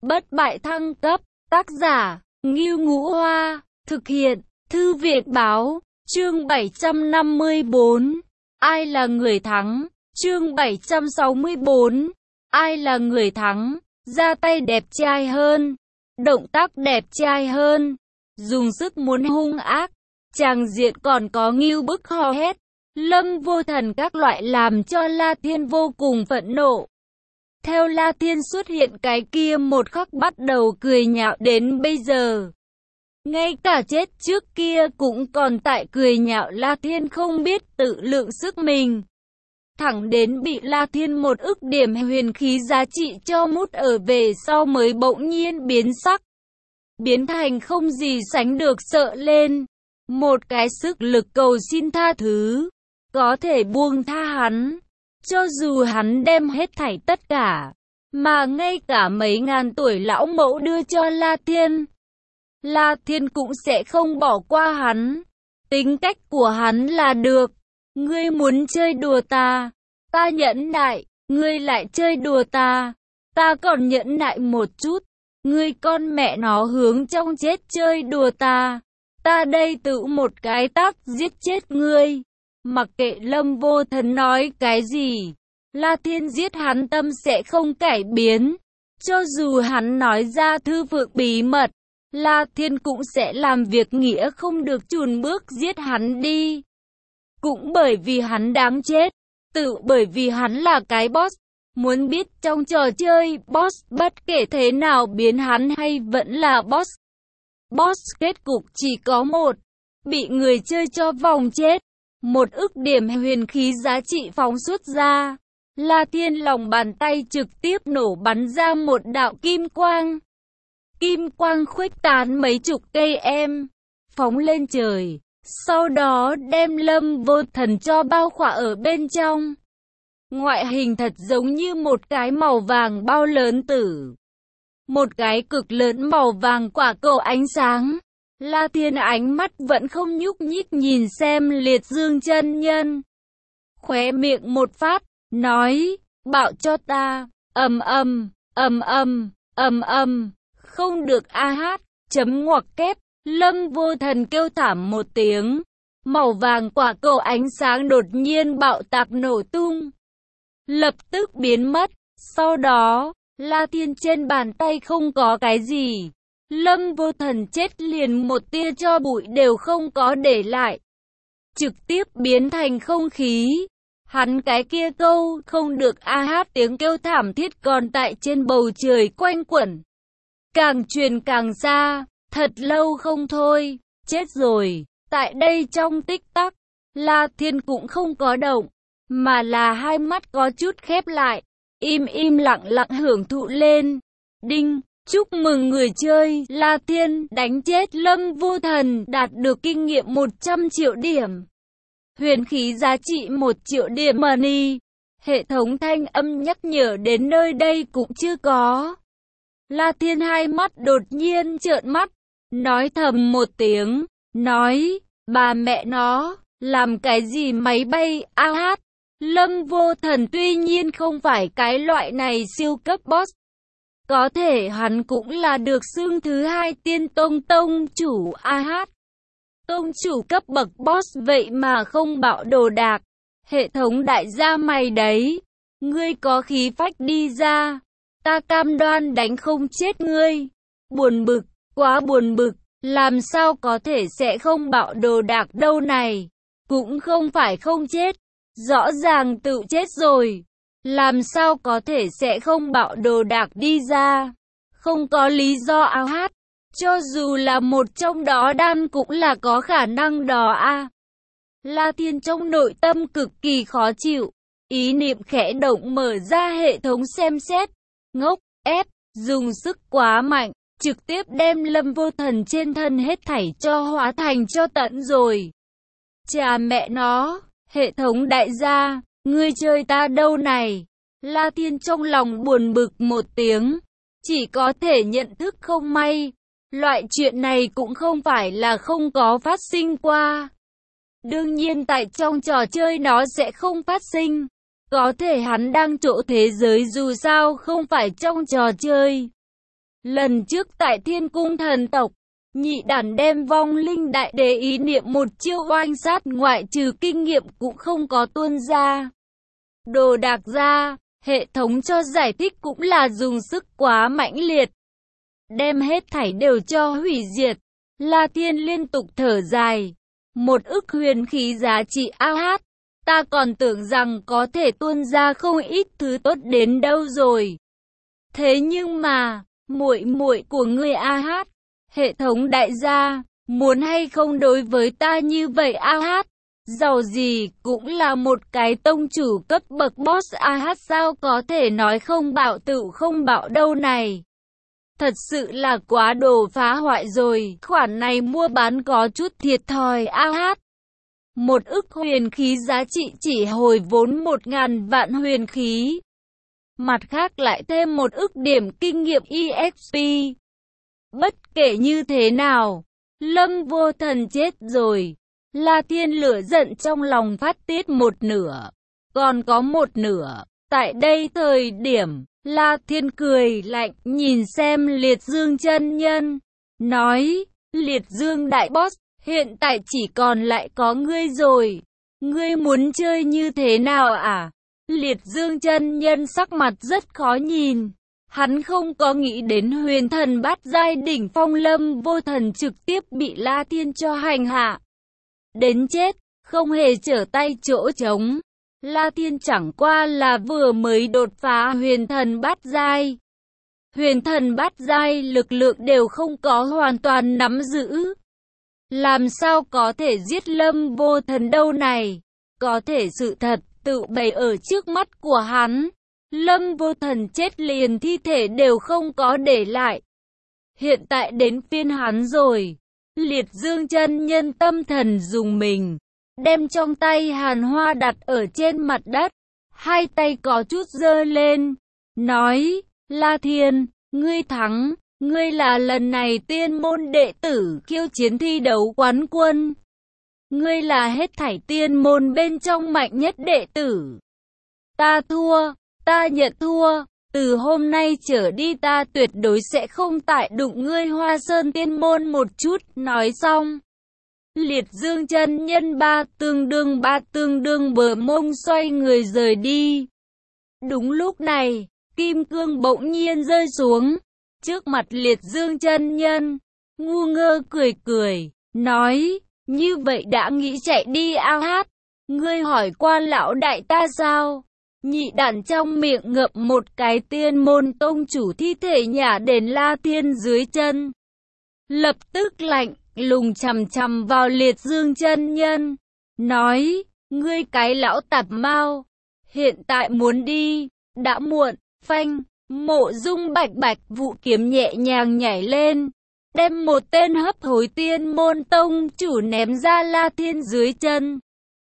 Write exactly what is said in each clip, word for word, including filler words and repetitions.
bất bại thăng cấp, tác giả, Ngưu Ngũ Hoa, thực hiện, Thư viện Báo, chương bảy trăm năm mươi tư, ai là người thắng, chương bảy trăm sáu mươi tư, ai là người thắng, ra tay đẹp trai hơn, động tác đẹp trai hơn, dùng sức muốn hung ác, tràng diện còn có ngưu bức hò hét, Lâm Vô Thần các loại làm cho La Thiên vô cùng phẫn nộ. Theo La Thiên xuất hiện cái kia một khắc bắt đầu cười nhạo đến bây giờ. Ngay cả chết trước kia cũng còn tại cười nhạo La Thiên không biết tự lượng sức mình. Thẳng đến bị La Thiên một ức điểm huyền khí giá trị cho mút ở về sau mới bỗng nhiên biến sắc. Biến thành không gì sánh được sợ lên. Một cái sức lực cầu xin tha thứ. Có thể buông tha hắn. Cho dù hắn đem hết thảy tất cả. Mà ngay cả mấy ngàn tuổi lão mẫu đưa cho La Thiên. La Thiên cũng sẽ không bỏ qua hắn. Tính cách của hắn là được. Ngươi muốn chơi đùa ta. Ta nhẫn nại. Ngươi lại chơi đùa ta. Ta còn nhẫn nại một chút. Ngươi con mẹ nó hướng trong chết chơi đùa ta. Ta đây tự một cái tát giết chết ngươi. Mặc kệ Lâm Vô Thần nói cái gì. La Thiên giết hắn tâm sẽ không cải biến. Cho dù hắn nói ra thư vực bí mật. La Thiên cũng sẽ làm việc nghĩa không được chùn bước giết hắn đi. Cũng bởi vì hắn đáng chết. Tự bởi vì hắn là cái boss. Muốn biết trong trò chơi, boss bất kể thế nào biến hắn hay vẫn là boss. Boss kết cục chỉ có một. Bị người chơi cho vòng chết. Một ức điểm huyền khí giá trị phóng xuất ra. La Thiên lòng bàn tay trực tiếp nổ bắn ra một đạo kim quang. Kim quang khuếch tán mấy chục cây em. Phóng lên trời. Sau đó đem Lâm Vô Thần cho bao khỏa ở bên trong. Ngoại hình thật giống như một cái màu vàng bao lớn tử. Một cái cực lớn màu vàng quả cầu ánh sáng. La Thiên ánh mắt vẫn không nhúc nhích nhìn xem Liệt Dương chân nhân. Khóe miệng một phát, nói, bảo cho ta, ầm ầm, ầm ầm, ầm ầm, không được a hát, chấm ngoặc kép, Lâm Vô Thần kêu thảm một tiếng. Màu vàng quả cầu ánh sáng đột nhiên bạo tạc nổ tung. Lập tức biến mất, sau đó, La Thiên trên bàn tay không có cái gì. Lâm Vô Thần chết liền một tia cho bụi đều không có để lại. Trực tiếp biến thành không khí. Hắn cái kia câu không được a hát tiếng kêu thảm thiết còn tại trên bầu trời quanh quẩn. Càng truyền càng xa, thật lâu không thôi, chết rồi. Tại đây trong tích tắc, La Thiên cũng không có động, mà là hai mắt có chút khép lại, im im lặng lặng hưởng thụ lên. Đinh! Chúc mừng người chơi, La Thiên đánh chết Lâm Vô Thần đạt được kinh nghiệm một trăm triệu điểm. Huyền khí giá trị một triệu điểm money. Hệ thống thanh âm nhắc nhở đến nơi đây cũng chưa có. La Thiên hai mắt đột nhiên trợn mắt, nói thầm một tiếng, nói, bà mẹ nó, làm cái gì máy bay, a hát. Lâm Vô Thần tuy nhiên không phải cái loại này siêu cấp boss. Có thể hắn cũng là được xưng thứ hai tiên tông tông chủ a hát. Tông chủ cấp bậc boss vậy mà không bạo đồ đạc. Hệ thống đại gia mày đấy. Ngươi có khí phách đi ra. Ta cam đoan đánh không chết ngươi. Buồn bực, quá buồn bực. Làm sao có thể sẽ không bạo đồ đạc đâu này. Cũng không phải không chết. Rõ ràng tự chết rồi. Làm sao có thể sẽ không bạo đồ đạc đi ra. Không có lý do áo hát. Cho dù là một trong đó đan cũng là có khả năng đó a. La Thiên trong nội tâm cực kỳ khó chịu. Ý niệm khẽ động mở ra hệ thống xem xét. Ngốc, ép, dùng sức quá mạnh. Trực tiếp đem Lâm Vô Thần trên thân hết thảy cho hóa thành cho tận rồi. Chà mẹ nó, hệ thống đại gia. Ngươi chơi ta đâu này? La Thiên trong lòng buồn bực một tiếng. Chỉ có thể nhận thức không may. Loại chuyện này cũng không phải là không có phát sinh qua. Đương nhiên tại trong trò chơi nó sẽ không phát sinh. Có thể hắn đang chỗ thế giới dù sao không phải trong trò chơi. Lần trước tại Thiên Cung thần tộc, nhị đản đem vong linh đại đế ý niệm một chiêu oanh sát, ngoại trừ kinh nghiệm cũng không có tuôn ra. Đồ đạc ra, hệ thống cho giải thích cũng là dùng sức quá mãnh liệt. Đem hết thảy đều cho hủy diệt. La Thiên liên tục thở dài. Một ức huyền khí giá trị a hát. Ta còn tưởng rằng có thể tuôn ra không ít thứ tốt đến đâu rồi. Thế nhưng mà, muội muội của ngươi a hát, hệ thống đại gia, muốn hay không đối với ta như vậy a hát? Giàu gì cũng là một cái tông chủ cấp bậc boss a hát, sao có thể nói không bạo tựu không bạo đâu này. Thật sự là quá đồ phá hoại rồi, khoản này mua bán có chút thiệt thòi a hát. Một ức huyền khí giá trị chỉ hồi vốn một ngàn vạn huyền khí. Mặt khác lại thêm một ức điểm kinh nghiệm e ích pê. Bất kể như thế nào, Lâm Vô Thần chết rồi. La Thiên lửa giận trong lòng phát tiết một nửa, còn có một nửa. Tại đây thời điểm, La Thiên cười lạnh nhìn xem Liệt Dương chân nhân, nói, Liệt Dương đại boss, hiện tại chỉ còn lại có ngươi rồi. Ngươi muốn chơi như thế nào à? Liệt Dương chân nhân sắc mặt rất khó nhìn. Hắn không có nghĩ đến huyền thần bát giai đỉnh phong Lâm Vô Thần trực tiếp bị La Thiên cho hành hạ. Đến chết, không hề trở tay chỗ trống. La Thiên chẳng qua là vừa mới đột phá huyền thần bát giai. Huyền thần bát giai lực lượng đều không có hoàn toàn nắm giữ. Làm sao có thể giết Lâm Vô Thần đâu này? Có thể sự thật tự bày ở trước mắt của hắn. Lâm Vô Thần chết liền thi thể đều không có để lại. Hiện tại đến phiên hắn rồi. Liệt Dương chân nhân tâm thần dùng mình, đem trong tay hàn hoa đặt ở trên mặt đất, hai tay có chút giơ lên, nói, La Thiên, ngươi thắng, ngươi là lần này tiên môn đệ tử khiêu chiến thi đấu quán quân. Ngươi là hết thảy tiên môn bên trong mạnh nhất đệ tử. Ta thua, ta nhận thua. Từ hôm nay trở đi ta tuyệt đối sẽ không tại đụng ngươi Hoa Sơn tiên môn một chút. Nói xong, Liệt Dương chân nhân ba tương đương ba tương đương bờ mông xoay người rời đi. Đúng lúc này, kim cương bỗng nhiên rơi xuống trước mặt Liệt Dương chân nhân, ngu ngơ cười cười, nói, như vậy đã nghĩ chạy đi a hát, ngươi hỏi qua lão đại ta sao? Nhị đản trong miệng ngậm một cái tiên môn tông chủ thi thể nhả đến La Thiên dưới chân. Lập tức lạnh lùng chằm chằm vào Liệt Dương chân nhân, nói, ngươi cái lão tạp mao, hiện tại muốn đi, đã muộn. Phanh, Mộ Dung bạch bạch vũ kiếm nhẹ nhàng nhảy lên, đem một tên hấp hối tiên môn tông chủ ném ra La Thiên dưới chân.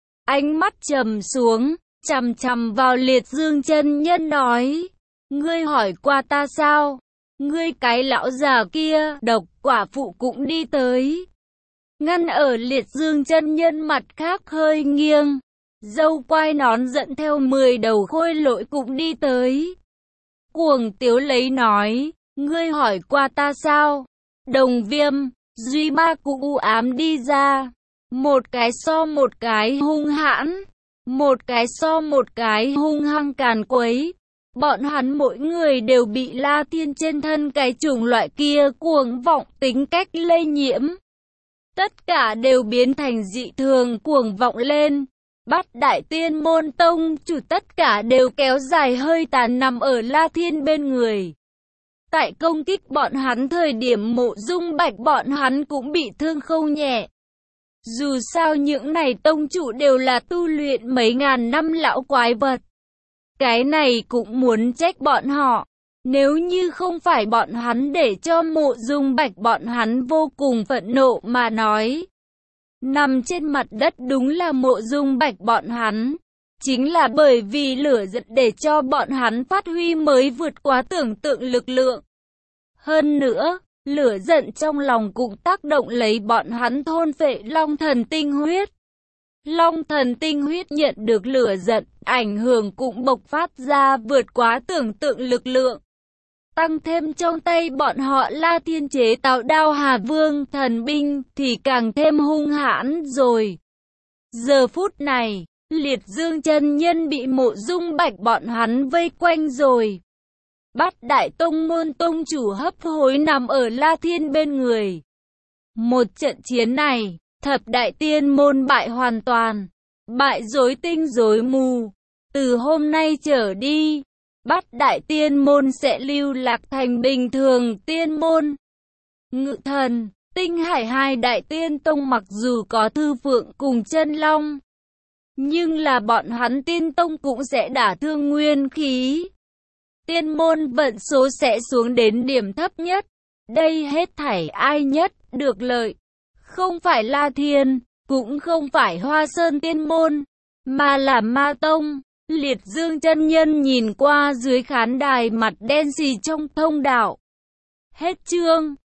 Ánh mắt trầm xuống, chằm chằm vào Liệt Dương chân nhân nói, ngươi hỏi qua ta sao? Ngươi cái lão già kia, độc quả phụ cũng đi tới. Ngăn ở Liệt Dương chân nhân mặt khác hơi nghiêng, dâu quai nón dẫn theo mười đầu khôi lỗi cũng đi tới. Cuồng tiếu lấy nói, ngươi hỏi qua ta sao? Đồng Viêm, Duy Ma cũng u ám đi ra, một cái so một cái hung hãn, một cái so một cái hung hăng càn quấy. Bọn hắn mỗi người đều bị La Thiên trên thân cái chủng loại kia cuồng vọng tính cách lây nhiễm. Tất cả đều biến thành dị thường cuồng vọng lên. Bát đại tiên môn tông chủ tất cả đều kéo dài hơi tàn nằm ở La Thiên bên người. Tại công kích bọn hắn thời điểm Mộ Dung bạch bọn hắn cũng bị thương không nhẹ. Dù sao những này tông chủ đều là tu luyện mấy ngàn năm lão quái vật. Cái này cũng muốn trách bọn họ. Nếu như không phải bọn hắn để cho Mộ Dung bạch bọn hắn vô cùng phẫn nộ mà nói. Nằm trên mặt đất đúng là Mộ Dung bạch bọn hắn. Chính là bởi vì lửa giận để cho bọn hắn phát huy mới vượt quá tưởng tượng lực lượng. Hơn nữa, lửa giận trong lòng cũng tác động lấy bọn hắn thôn phệ Long Thần Tinh Huyết. Long Thần Tinh Huyết nhận được lửa giận, ảnh hưởng cũng bộc phát ra vượt quá tưởng tượng lực lượng. tăng thêm trong tay bọn họ La Thiên chế tạo đao Hà Vương thần binh thì càng thêm hung hãn rồi. Giờ phút này, Liệt Dương chân nhân bị Mộ Dung Bạch bọn hắn vây quanh rồi. Bát đại tông môn tông chủ hấp hối nằm ở La Thiên bên người. Một trận chiến này, thập đại tiên môn bại hoàn toàn, bại rối tinh rối mù. Từ hôm nay trở đi, bát đại tiên môn sẽ lưu lạc thành bình thường tiên môn. Ngự Thần, Tinh Hải hai đại tiên tông mặc dù có Thư Phượng cùng Chân Long, nhưng là bọn hắn tiên tông cũng sẽ đả thương nguyên khí. Tiên môn vận số sẽ xuống đến điểm thấp nhất. Đây hết thảy ai nhất được lợi? Không phải La Thiên, cũng không phải Hoa Sơn tiên môn, mà là Ma Tông. Liệt Dương chân nhân nhìn qua dưới khán đài mặt đen xì trong thông đạo. Hết chương.